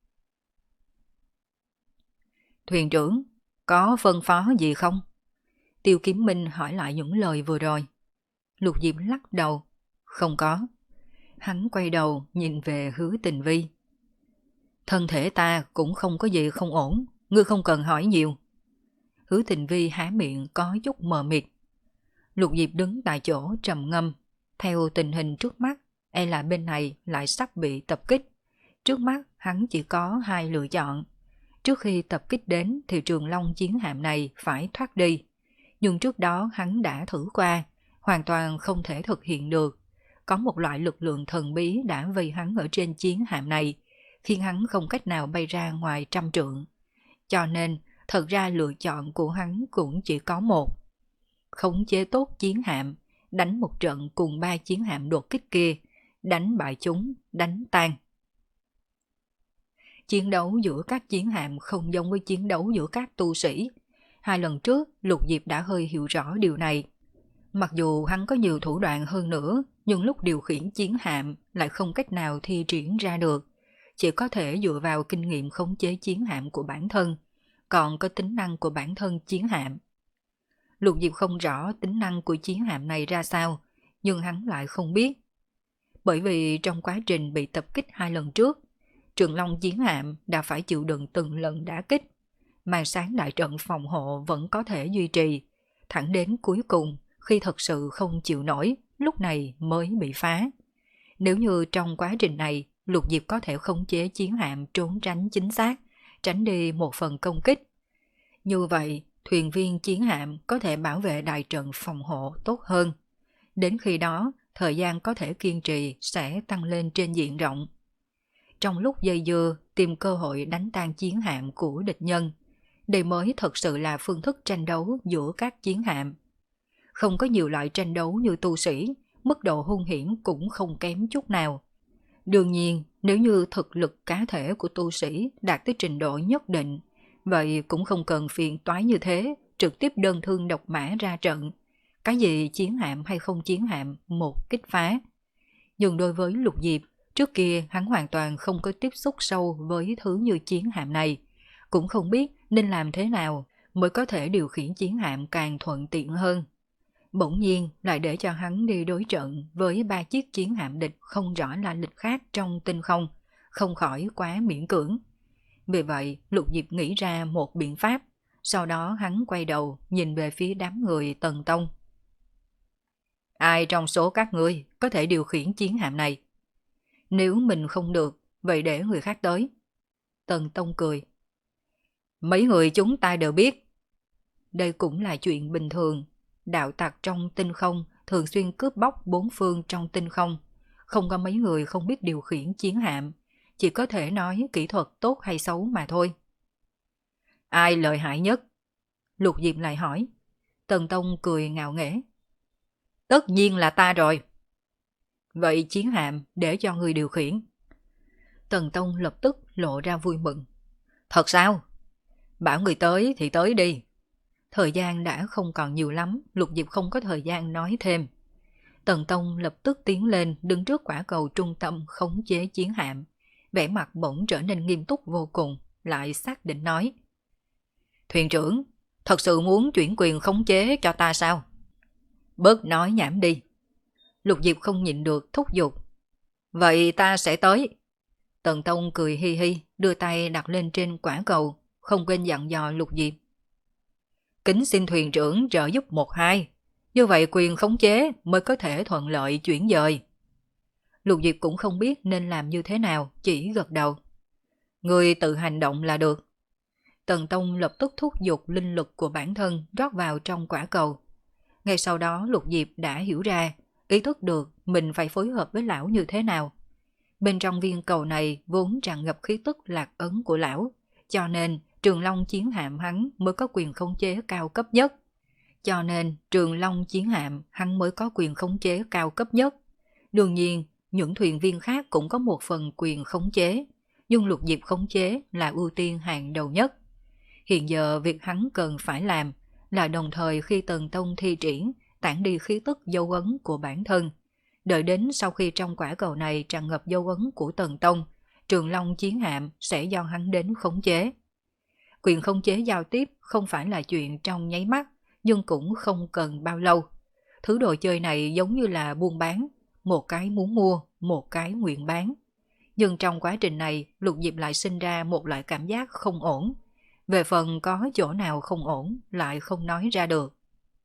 Thuyền trưởng, có phân phó gì không? Tiêu Kiếm Minh hỏi lại những lời vừa rồi. Lục Diệp lắc đầu. Không có. Hắn quay đầu nhìn về Hứa Tình Vi. Thân thể ta cũng không có gì không ổn, ngươi không cần hỏi nhiều. Hứa Tình Vi há miệng có chút mờ mịt. Lục Diệp đứng tại chỗ trầm ngâm. Theo tình hình trước mắt, e là bên này lại sắp bị tập kích. Trước mắt hắn chỉ có hai lựa chọn. Trước khi tập kích đến thì Trường Long chiến hạm này phải thoát đi. Nhưng trước đó hắn đã thử qua, hoàn toàn không thể thực hiện được. Có một loại lực lượng thần bí đã vây hắn ở trên chiến hạm này, khiến hắn không cách nào bay ra ngoài trăm trượng. Cho nên, thật ra lựa chọn của hắn cũng chỉ có một. Khống chế tốt chiến hạm, đánh một trận cùng ba chiến hạm đột kích kia, đánh bại chúng, đánh tan. Chiến đấu giữa các chiến hạm không giống với chiến đấu giữa các tu sĩ. Hai lần trước, Lục Diệp đã hơi hiểu rõ điều này. Mặc dù hắn có nhiều thủ đoạn hơn nữa, nhưng lúc điều khiển chiến hạm lại không cách nào thi triển ra được. Chỉ có thể dựa vào kinh nghiệm khống chế chiến hạm của bản thân, còn có tính năng của bản thân chiến hạm. Lục Diệp không rõ tính năng của chiến hạm này ra sao, nhưng hắn lại không biết. Bởi vì trong quá trình bị tập kích hai lần trước, Trường Long chiến hạm đã phải chịu đựng từng lần đả kích. Màn sáng đại trận phòng hộ vẫn có thể duy trì, thẳng đến cuối cùng khi thật sự không chịu nổi, lúc này mới bị phá. Nếu như trong quá trình này Lục Diệp có thể khống chế chiến hạm trốn tránh chính xác, tránh đi một phần công kích. Như vậy, thuyền viên chiến hạm có thể bảo vệ đại trận phòng hộ tốt hơn. Đến khi đó, thời gian có thể kiên trì sẽ tăng lên trên diện rộng. Trong lúc dây dưa, tìm cơ hội đánh tan chiến hạm của địch nhân, đây mới thật sự là phương thức tranh đấu giữa các chiến hạm. Không có nhiều loại tranh đấu như tu sĩ, mức độ hung hiểm cũng không kém chút nào. Đương nhiên, nếu như thực lực cá thể của tu sĩ đạt tới trình độ nhất định, vậy cũng không cần phiền toái như thế, trực tiếp đơn thương độc mã ra trận. Cái gì chiến hạm hay không chiến hạm, một kích phá. Nhưng đối với Lục Diệp, trước kia hắn hoàn toàn không có tiếp xúc sâu với thứ như chiến hạm này, cũng không biết nên làm thế nào mới có thể điều khiển chiến hạm càng thuận tiện hơn. Bỗng nhiên lại để cho hắn đi đối trận với ba chiếc chiến hạm địch không rõ là lịch khác trong tinh không, không khỏi quá miễn cưỡng. Vì vậy, Lục Diệp nghĩ ra một biện pháp, sau đó hắn quay đầu nhìn về phía đám người Tần Tông. Ai trong số các ngươi có thể điều khiển chiến hạm này? Nếu mình không được, vậy để người khác tới. Tần Tông cười. Mấy người chúng ta đều biết. Đây cũng là chuyện bình thường. Đạo tặc trong tinh không thường xuyên cướp bóc bốn phương trong tinh không. Không có mấy người không biết điều khiển chiến hạm. Chỉ có thể nói kỹ thuật tốt hay xấu mà thôi. Ai lợi hại nhất? Lục Diệp lại hỏi. Tần Tông cười ngạo nghễ. Tất nhiên là ta rồi. Vậy chiến hạm để cho người điều khiển. Tần Tông lập tức lộ ra vui mừng. Thật sao? Bảo người tới thì tới đi. Thời gian đã không còn nhiều lắm, Lục Diệp không có thời gian nói thêm. Tần Tông lập tức tiến lên đứng trước quả cầu trung tâm khống chế chiến hạm. Vẻ mặt bỗng trở nên nghiêm túc vô cùng, lại xác định nói. Thuyền trưởng, thật sự muốn chuyển quyền khống chế cho ta sao? Bớt nói nhảm đi. Lục Diệp không nhịn được thúc giục. Vậy ta sẽ tới. Tần Tông cười hi hi, đưa tay đặt lên trên quả cầu, không quên dặn dò Lục Diệp. Kính xin thuyền trưởng trợ giúp một hai, như vậy quyền khống chế mới có thể thuận lợi chuyển dời. Lục Diệp cũng không biết nên làm như thế nào, chỉ gật đầu. Người tự hành động là được. Tần Tông lập tức thúc giục linh lực của bản thân rót vào trong quả cầu. Ngay sau đó Lục Diệp đã hiểu ra, ý thức được mình phải phối hợp với lão như thế nào. Bên trong viên cầu này vốn tràn ngập khí tức lạc ấn của lão, cho nên Trường Long chiến hạm hắn mới có quyền khống chế cao cấp nhất. Cho nên Trường Long chiến hạm hắn mới có quyền khống chế cao cấp nhất. Đương nhiên, những thuyền viên khác cũng có một phần quyền khống chế, nhưng Lục Diệp khống chế là ưu tiên hàng đầu nhất. Hiện giờ việc hắn cần phải làm là đồng thời khi Tần Tông thi triển, tản đi khí tức dấu ấn của bản thân. Đợi đến sau khi trong quả cầu này tràn ngập dấu ấn của Tần Tông, Trường Long chiến hạm sẽ do hắn đến khống chế. Quyền khống chế giao tiếp không phải là chuyện trong nháy mắt, nhưng cũng không cần bao lâu. Thứ đồ chơi này giống như là buôn bán, một cái muốn mua, một cái nguyện bán. Nhưng trong quá trình này, Lục Diệp lại sinh ra một loại cảm giác không ổn. Về phần có chỗ nào không ổn, lại không nói ra được.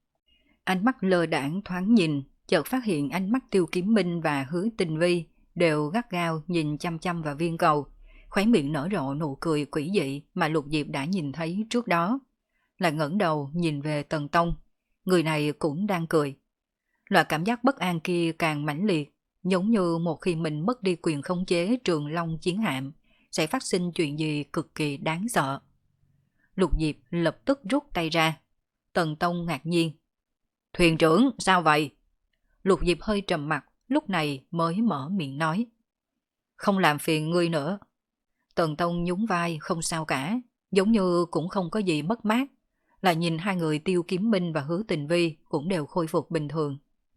Ánh mắt lơ đãng thoáng nhìn, chợt phát hiện ánh mắt Tiêu Kiếm Minh và Hứa Tình Vi đều gắt gao nhìn chăm chăm vào viên cầu, khóe miệng nở rộ nụ cười quỷ dị mà Lục Diệp đã nhìn thấy trước đó. Lại ngẩng đầu nhìn về Tần Tông, người này cũng đang cười. Loại cảm giác bất an kia càng mãnh liệt, giống như một khi mình mất đi quyền khống chế Trường Long chiến hạm, sẽ phát sinh chuyện gì cực kỳ đáng sợ. Lục Diệp lập tức rút tay ra. Tần Tông ngạc nhiên. Thuyền trưởng, sao vậy? Lục Diệp hơi trầm mặt, lúc này mới mở miệng nói. Không làm phiền ngươi nữa. Tần Tông nhún vai, không sao cả, giống như cũng không có gì mất mát. Là nhìn hai người Tiêu Kiếm Minh và Hứa Tình Vi cũng đều khôi phục bình thường.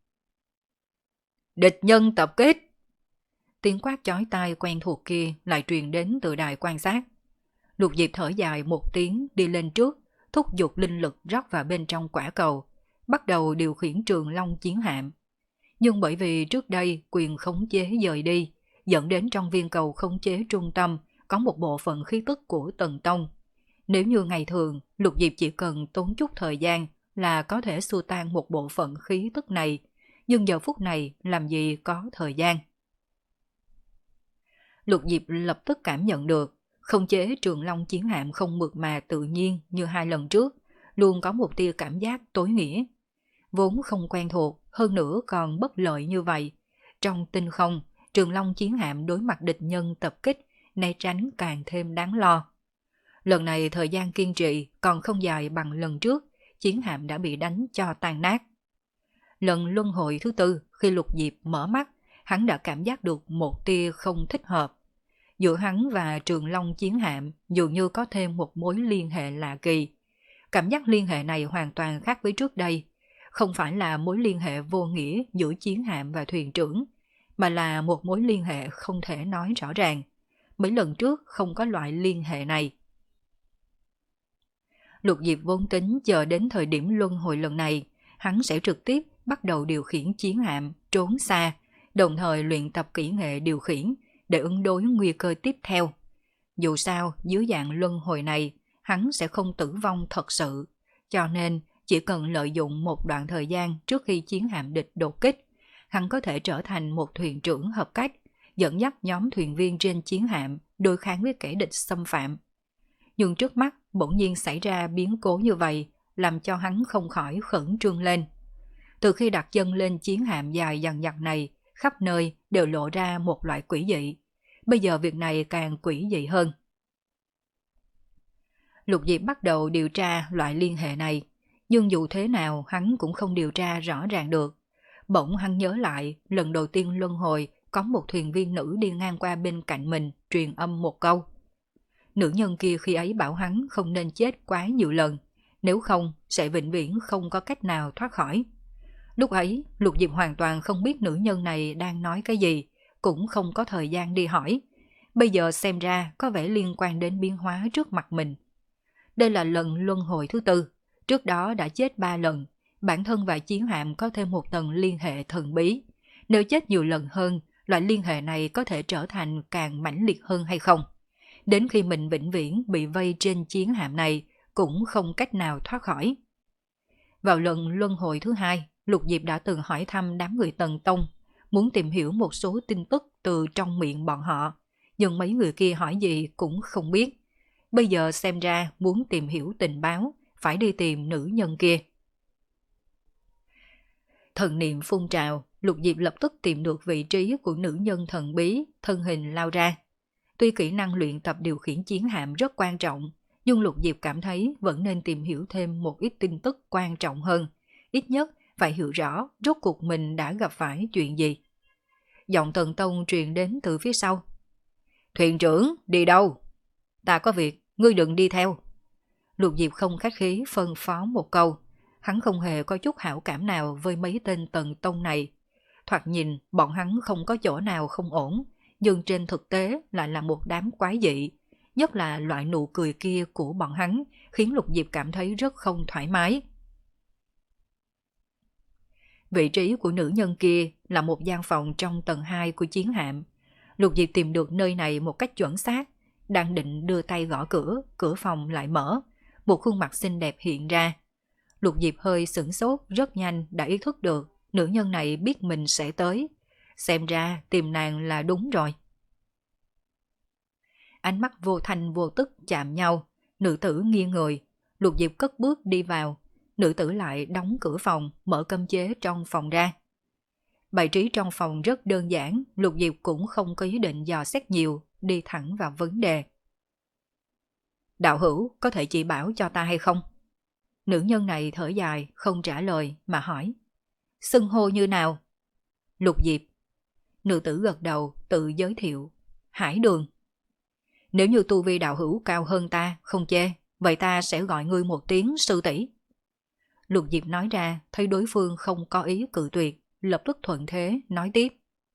Địch nhân tập kích! Tiếng quát chói tai quen thuộc kia lại truyền đến từ đài quan sát. Lục Diệp thở dài một tiếng đi lên trước, thúc giục linh lực rót vào bên trong quả cầu, bắt đầu điều khiển Trường Long chiến hạm. Nhưng bởi vì trước đây quyền khống chế dời đi, dẫn đến trong viên cầu khống chế trung tâm có một bộ phận khí tức của Tần Tông. Nếu như ngày thường, Lục Diệp chỉ cần tốn chút thời gian là có thể xua tan một bộ phận khí tức này, nhưng giờ phút này làm gì có thời gian. Lục Diệp lập tức cảm nhận được, khống chế Trường Long chiến hạm không mượt mà tự nhiên như hai lần trước, luôn có một tia cảm giác tối nghĩa. Vốn không quen thuộc, hơn nữa còn bất lợi như vậy. Trong tinh không, Trường Long chiến hạm đối mặt địch nhân tập kích, né tránh càng thêm đáng lo. Lần này thời gian kiên trì còn không dài bằng lần trước, chiến hạm đã bị đánh cho tan nát. Lần luân hồi thứ tư, khi Lục Diệp mở mắt, hắn đã cảm giác được một tia không thích hợp. Giữa hắn và Trường Long chiến hạm dường như có thêm một mối liên hệ lạ kỳ. Cảm giác liên hệ này hoàn toàn khác với trước đây. Không phải là mối liên hệ vô nghĩa giữa chiến hạm và thuyền trưởng, mà là một mối liên hệ không thể nói rõ ràng. Mấy lần trước không có loại liên hệ này. Lục Diệp vốn tính chờ đến thời điểm luân hồi lần này, hắn sẽ trực tiếp bắt đầu điều khiển chiến hạm trốn xa, đồng thời luyện tập kỹ nghệ điều khiển để ứng đối nguy cơ tiếp theo. Dù sao, dưới dạng luân hồi này, hắn sẽ không tử vong thật sự, cho nên chỉ cần lợi dụng một đoạn thời gian trước khi chiến hạm địch đột kích, hắn có thể trở thành một thuyền trưởng hợp cách, dẫn dắt nhóm thuyền viên trên chiến hạm đối kháng với kẻ địch xâm phạm. Nhưng trước mắt bỗng nhiên xảy ra biến cố như vậy, làm cho hắn không khỏi khẩn trương lên. Từ khi đặt chân lên chiến hạm dài dằng dặc này, khắp nơi đều lộ ra một loại quỷ dị. Bây giờ việc này càng quỷ dị hơn. Lục Diệp bắt đầu điều tra loại liên hệ này, nhưng dù thế nào hắn cũng không điều tra rõ ràng được. Bỗng hắn nhớ lại lần đầu tiên luân hồi có một thuyền viên nữ đi ngang qua bên cạnh mình truyền âm một câu. Nữ nhân kia khi ấy bảo hắn không nên chết quá nhiều lần, nếu không sẽ vĩnh viễn không có cách nào thoát khỏi. Lúc ấy Lục Diệp hoàn toàn không biết nữ nhân này đang nói cái gì, cũng không có thời gian đi hỏi. Bây giờ xem ra có vẻ liên quan đến biến hóa trước mặt mình. Đây là lần luân hồi thứ tư, trước đó đã chết ba lần, bản thân và chiến hạm có thêm một tầng liên hệ thần bí. Nếu chết nhiều lần hơn, loại liên hệ này có thể trở thành càng mãnh liệt hơn hay không? Đến khi mình vĩnh viễn bị vây trên chiến hạm này, cũng không cách nào thoát khỏi. Vào lần luân hồi thứ hai, Lục Diệp đã từng hỏi thăm đám người Tần Tông, muốn tìm hiểu một số tin tức từ trong miệng bọn họ, nhưng mấy người kia hỏi gì cũng không biết. Bây giờ xem ra muốn tìm hiểu tình báo, phải đi tìm nữ nhân kia. Thần niệm phun trào, Lục Diệp lập tức tìm được vị trí của nữ nhân thần bí, thân hình lao ra. Tuy kỹ năng luyện tập điều khiển chiến hạm rất quan trọng, nhưng Lục Diệp cảm thấy vẫn nên tìm hiểu thêm một ít tin tức quan trọng hơn. Ít nhất phải hiểu rõ rốt cuộc mình đã gặp phải chuyện gì. Giọng Tần Tông truyền đến từ phía sau. Thuyền trưởng, đi đâu? Ta có việc, ngươi đừng đi theo. Lục Diệp không khách khí phân phó một câu. Hắn không hề có chút hảo cảm nào với mấy tên Tần Tông này. Thoạt nhìn bọn hắn không có chỗ nào không ổn, nhưng trên thực tế lại là một đám quái dị. Nhất là loại nụ cười kia của bọn hắn khiến Lục Diệp cảm thấy rất không thoải mái. Vị trí của nữ nhân kia là một gian phòng trong tầng hai của chiến hạm. Lục Diệp tìm được nơi này một cách chuẩn xác, đang định đưa tay gõ cửa, cửa phòng lại mở, một khuôn mặt xinh đẹp hiện ra. Lục Diệp hơi sửng sốt, rất nhanh đã ý thức được nữ nhân này biết mình sẽ tới. Xem ra tìm nàng là đúng rồi. Ánh mắt vô thanh vô tức chạm nhau, nữ tử nghiêng người. Lục Diệp cất bước đi vào, nữ tử lại đóng cửa phòng, mở cấm chế trong phòng ra. Bài trí trong phòng rất đơn giản, Lục Diệp cũng không có ý định dò xét nhiều, đi thẳng vào vấn đề. Đạo hữu, có thể chỉ bảo cho ta hay không? Nữ nhân này thở dài, không trả lời mà hỏi. Xưng hô như nào? Lục Diệp. Nữ tử gật đầu, tự giới thiệu. Hải Đường. Nếu như tu vi đạo hữu cao hơn ta, không chê, vậy ta sẽ gọi ngươi một tiếng sư tỷ. Lục Diệp nói ra, thấy đối phương không có ý cự tuyệt, lập tức thuận thế, nói tiếp.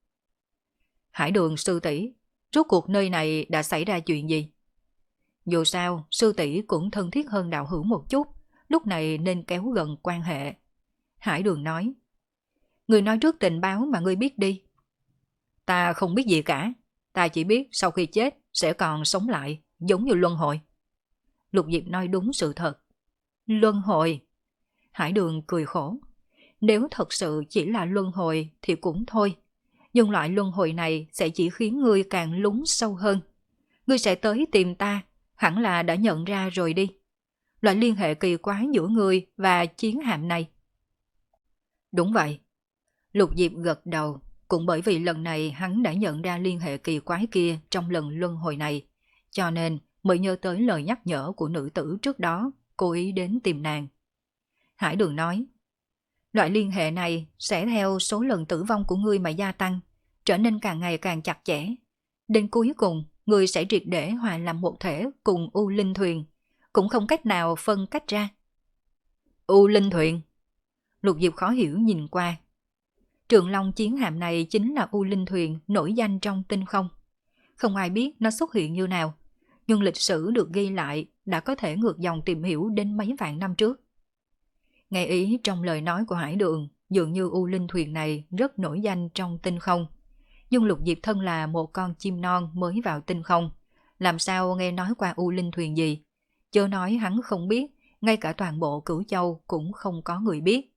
Hải Đường sư tỷ, rốt cuộc nơi này đã xảy ra chuyện gì? Dù sao, sư tỷ cũng thân thiết hơn đạo hữu một chút, lúc này nên kéo gần quan hệ. Hải Đường nói. Người nói trước tình báo mà ngươi biết đi. Ta không biết gì cả, ta chỉ biết sau khi chết sẽ còn sống lại, giống như luân hồi. Lục Diệp nói đúng sự thật. Luân hồi? Hải Đường cười khổ. Nếu thật sự chỉ là luân hồi thì cũng thôi. Nhưng loại luân hồi này sẽ chỉ khiến ngươi càng lún sâu hơn. Ngươi sẽ tới tìm ta, hẳn là đã nhận ra rồi đi. Loại liên hệ kỳ quái giữa ngươi và chiến hạm này. Đúng vậy. Lục Diệp gật đầu. Cũng bởi vì lần này hắn đã nhận ra liên hệ kỳ quái kia trong lần luân hồi này, cho nên mới nhớ tới lời nhắc nhở của nữ tử trước đó, cố ý đến tìm nàng. Hải Đường nói, loại liên hệ này sẽ theo số lần tử vong của ngươi mà gia tăng, trở nên càng ngày càng chặt chẽ. Đến cuối cùng, ngươi sẽ triệt để hòa làm một thể cùng U Linh Thuyền, cũng không cách nào phân cách ra. U Linh Thuyền? Lục Diệp khó hiểu nhìn qua. Trường Long chiến hạm này chính là U Linh Thuyền nổi danh trong tinh không. Không ai biết nó xuất hiện như nào, nhưng lịch sử được ghi lại đã có thể ngược dòng tìm hiểu đến mấy vạn năm trước. Nghe ý trong lời nói của Hải Đường, dường như U Linh Thuyền này rất nổi danh trong tinh không. Nhưng Lục Diệp thân là một con chim non mới vào tinh không, làm sao nghe nói qua U Linh Thuyền gì? Chớ nói hắn không biết, ngay cả toàn bộ Cửu Châu cũng không có người biết.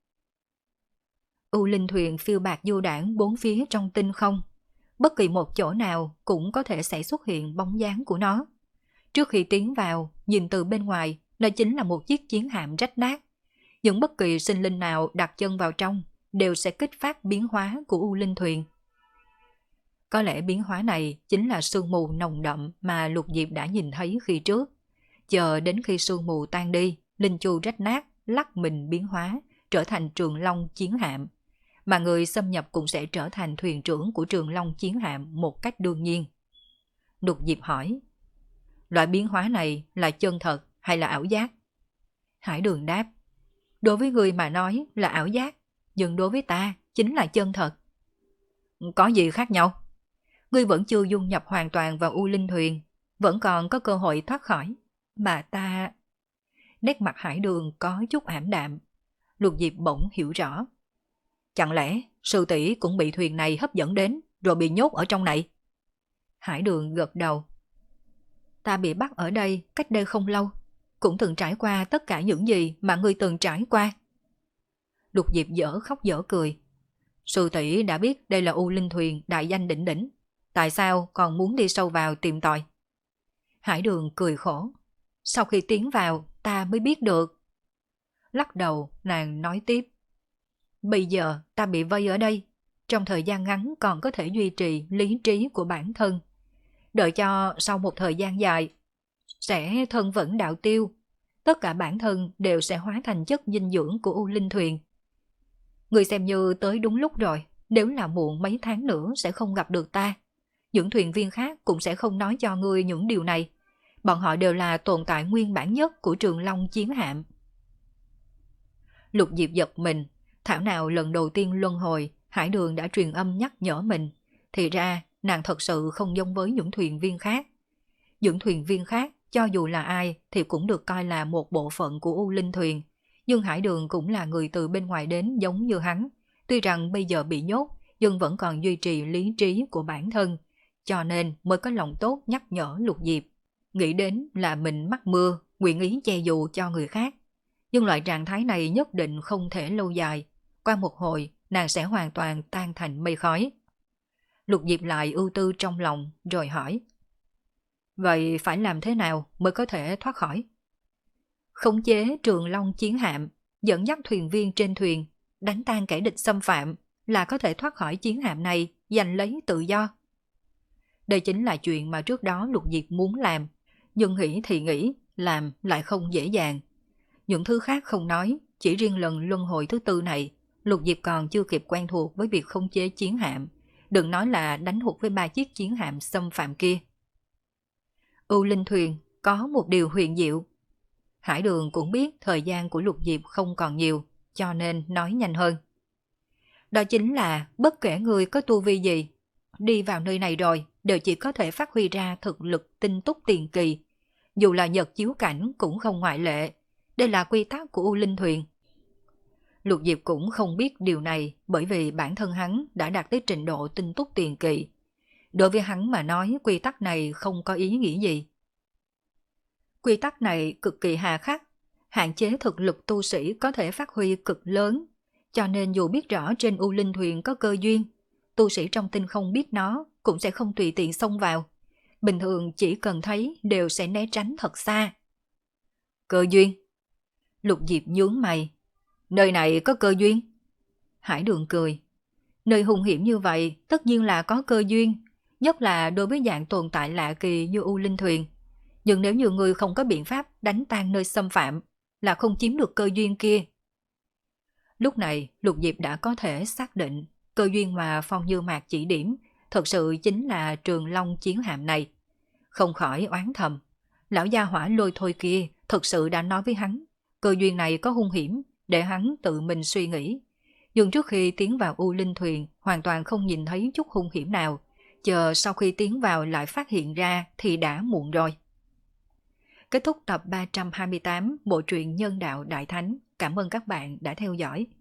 U linh thuyền phiêu bạt du đãng bốn phía trong tinh không, bất kỳ một chỗ nào cũng có thể sẽ xuất hiện bóng dáng của nó. Trước khi tiến vào, nhìn từ bên ngoài, nó chính là một chiếc chiến hạm rách nát. Những bất kỳ sinh linh nào đặt chân vào trong đều sẽ kích phát biến hóa của U linh thuyền. Có lẽ biến hóa này chính là sương mù nồng đậm mà Lục Diệp đã nhìn thấy khi trước. Chờ đến khi sương mù tan đi, linh chu rách nát, lắc mình biến hóa, trở thành Trường Long chiến hạm. Mà người xâm nhập cũng sẽ trở thành thuyền trưởng của Trường Long chiến hạm một cách đương nhiên. Lục Diệp hỏi, loại biến hóa này là chân thật hay là ảo giác? Hải Đường đáp, đối với người mà nói là ảo giác, nhưng đối với ta chính là chân thật. Có gì khác nhau? Ngươi vẫn chưa dung nhập hoàn toàn vào U linh thuyền, vẫn còn có cơ hội thoát khỏi. Mà ta... Nét mặt Hải Đường có chút ảm đạm. Lục Diệp bỗng hiểu rõ. Chẳng lẽ sư tỷ cũng bị thuyền này hấp dẫn đến rồi bị nhốt ở trong này? Hải Đường gật đầu. Ta bị bắt ở đây cách đây không lâu, cũng từng trải qua tất cả những gì mà ngươi từng trải qua. Lục Diệp dở khóc dở cười. Sư tỷ đã biết đây là U linh thuyền đại danh đỉnh đỉnh, tại sao còn muốn đi sâu vào tìm tòi? Hải Đường cười khổ. Sau khi tiến vào ta mới biết được. Lắc đầu nàng nói tiếp. Bây giờ ta bị vây ở đây, trong thời gian ngắn còn có thể duy trì lý trí của bản thân. Đợi cho sau một thời gian dài sẽ thân vẫn đạo tiêu, tất cả bản thân đều sẽ hóa thành chất dinh dưỡng của U linh thuyền. Người xem như tới đúng lúc rồi, nếu là muộn mấy tháng nữa sẽ không gặp được ta. Những thuyền viên khác cũng sẽ không nói cho ngươi những điều này. Bọn họ đều là tồn tại nguyên bản nhất của Trường Long chiến hạm. Lục Diệp giật mình, thảo nào lần đầu tiên luân hồi, Hải Đường đã truyền âm nhắc nhở mình. Thì ra nàng thật sự không giống với những thuyền viên khác. Những thuyền viên khác, cho dù là ai thì cũng được coi là một bộ phận của U linh thuyền. Nhưng Hải Đường cũng là người từ bên ngoài đến giống như hắn. Tuy rằng bây giờ bị nhốt, nhưng vẫn còn duy trì lý trí của bản thân. Cho nên mới có lòng tốt nhắc nhở Lục Diệp. Nghĩ đến là mình mắc mưa, nguyện ý che dù cho người khác. Nhưng loại trạng thái này nhất định không thể lâu dài. Qua một hồi, nàng sẽ hoàn toàn tan thành mây khói. Lục Diệp lại ưu tư trong lòng, rồi hỏi. Vậy phải làm thế nào mới có thể thoát khỏi? Khống chế Trường Long chiến hạm, dẫn dắt thuyền viên trên thuyền, đánh tan kẻ địch xâm phạm là có thể thoát khỏi chiến hạm này, giành lấy tự do. Đây chính là chuyện mà trước đó Lục Diệp muốn làm, nhưng nghĩ thì nghĩ, làm lại không dễ dàng. Những thứ khác không nói, chỉ riêng lần luân hồi thứ tư này, Lục Diệp còn chưa kịp quen thuộc với việc khống chế chiến hạm, đừng nói là đánh hụt với ba chiếc chiến hạm xâm phạm kia. U linh thuyền có một điều huyền diệu. Hải Đường cũng biết thời gian của Lục Diệp không còn nhiều, cho nên nói nhanh hơn. Đó chính là bất kể người có tu vi gì, đi vào nơi này rồi đều chỉ có thể phát huy ra thực lực tinh túc tiền kỳ. Dù là nhật chiếu cảnh cũng không ngoại lệ. Đây là quy tắc của U linh thuyền. Lục Diệp cũng không biết điều này bởi vì bản thân hắn đã đạt tới trình độ tinh túc tiền kỳ. Đối với hắn mà nói quy tắc này không có ý nghĩa gì. Quy tắc này cực kỳ hà khắc, hạn chế thực lực tu sĩ có thể phát huy cực lớn. Cho nên dù biết rõ trên U linh thuyền có cơ duyên, tu sĩ trong tinh không biết nó cũng sẽ không tùy tiện xông vào. Bình thường chỉ cần thấy đều sẽ né tránh thật xa. Cơ duyên? Lục Diệp nhướng mày. Nơi này có cơ duyên? Hải Đường cười. Nơi hung hiểm như vậy tất nhiên là có cơ duyên, nhất là đối với dạng tồn tại lạ kỳ như U linh thuyền. Nhưng nếu như người không có biện pháp đánh tan nơi xâm phạm, là không chiếm được cơ duyên kia. Lúc này Lục Diệp đã có thể xác định cơ duyên mà Phong Như Mạc chỉ điểm thật sự chính là Trường Long chiến hạm này. Không khỏi oán thầm, lão gia hỏa lôi thôi kia thật sự đã nói với hắn cơ duyên này có hung hiểm để hắn tự mình suy nghĩ. Nhưng trước khi tiến vào U linh thuyền hoàn toàn không nhìn thấy chút hung hiểm nào, chờ sau khi tiến vào lại phát hiện ra thì đã muộn rồi. Kết thúc tập ba trăm hai mươi tám bộ truyện Nhân đạo Đại Thánh. Cảm ơn các bạn đã theo dõi.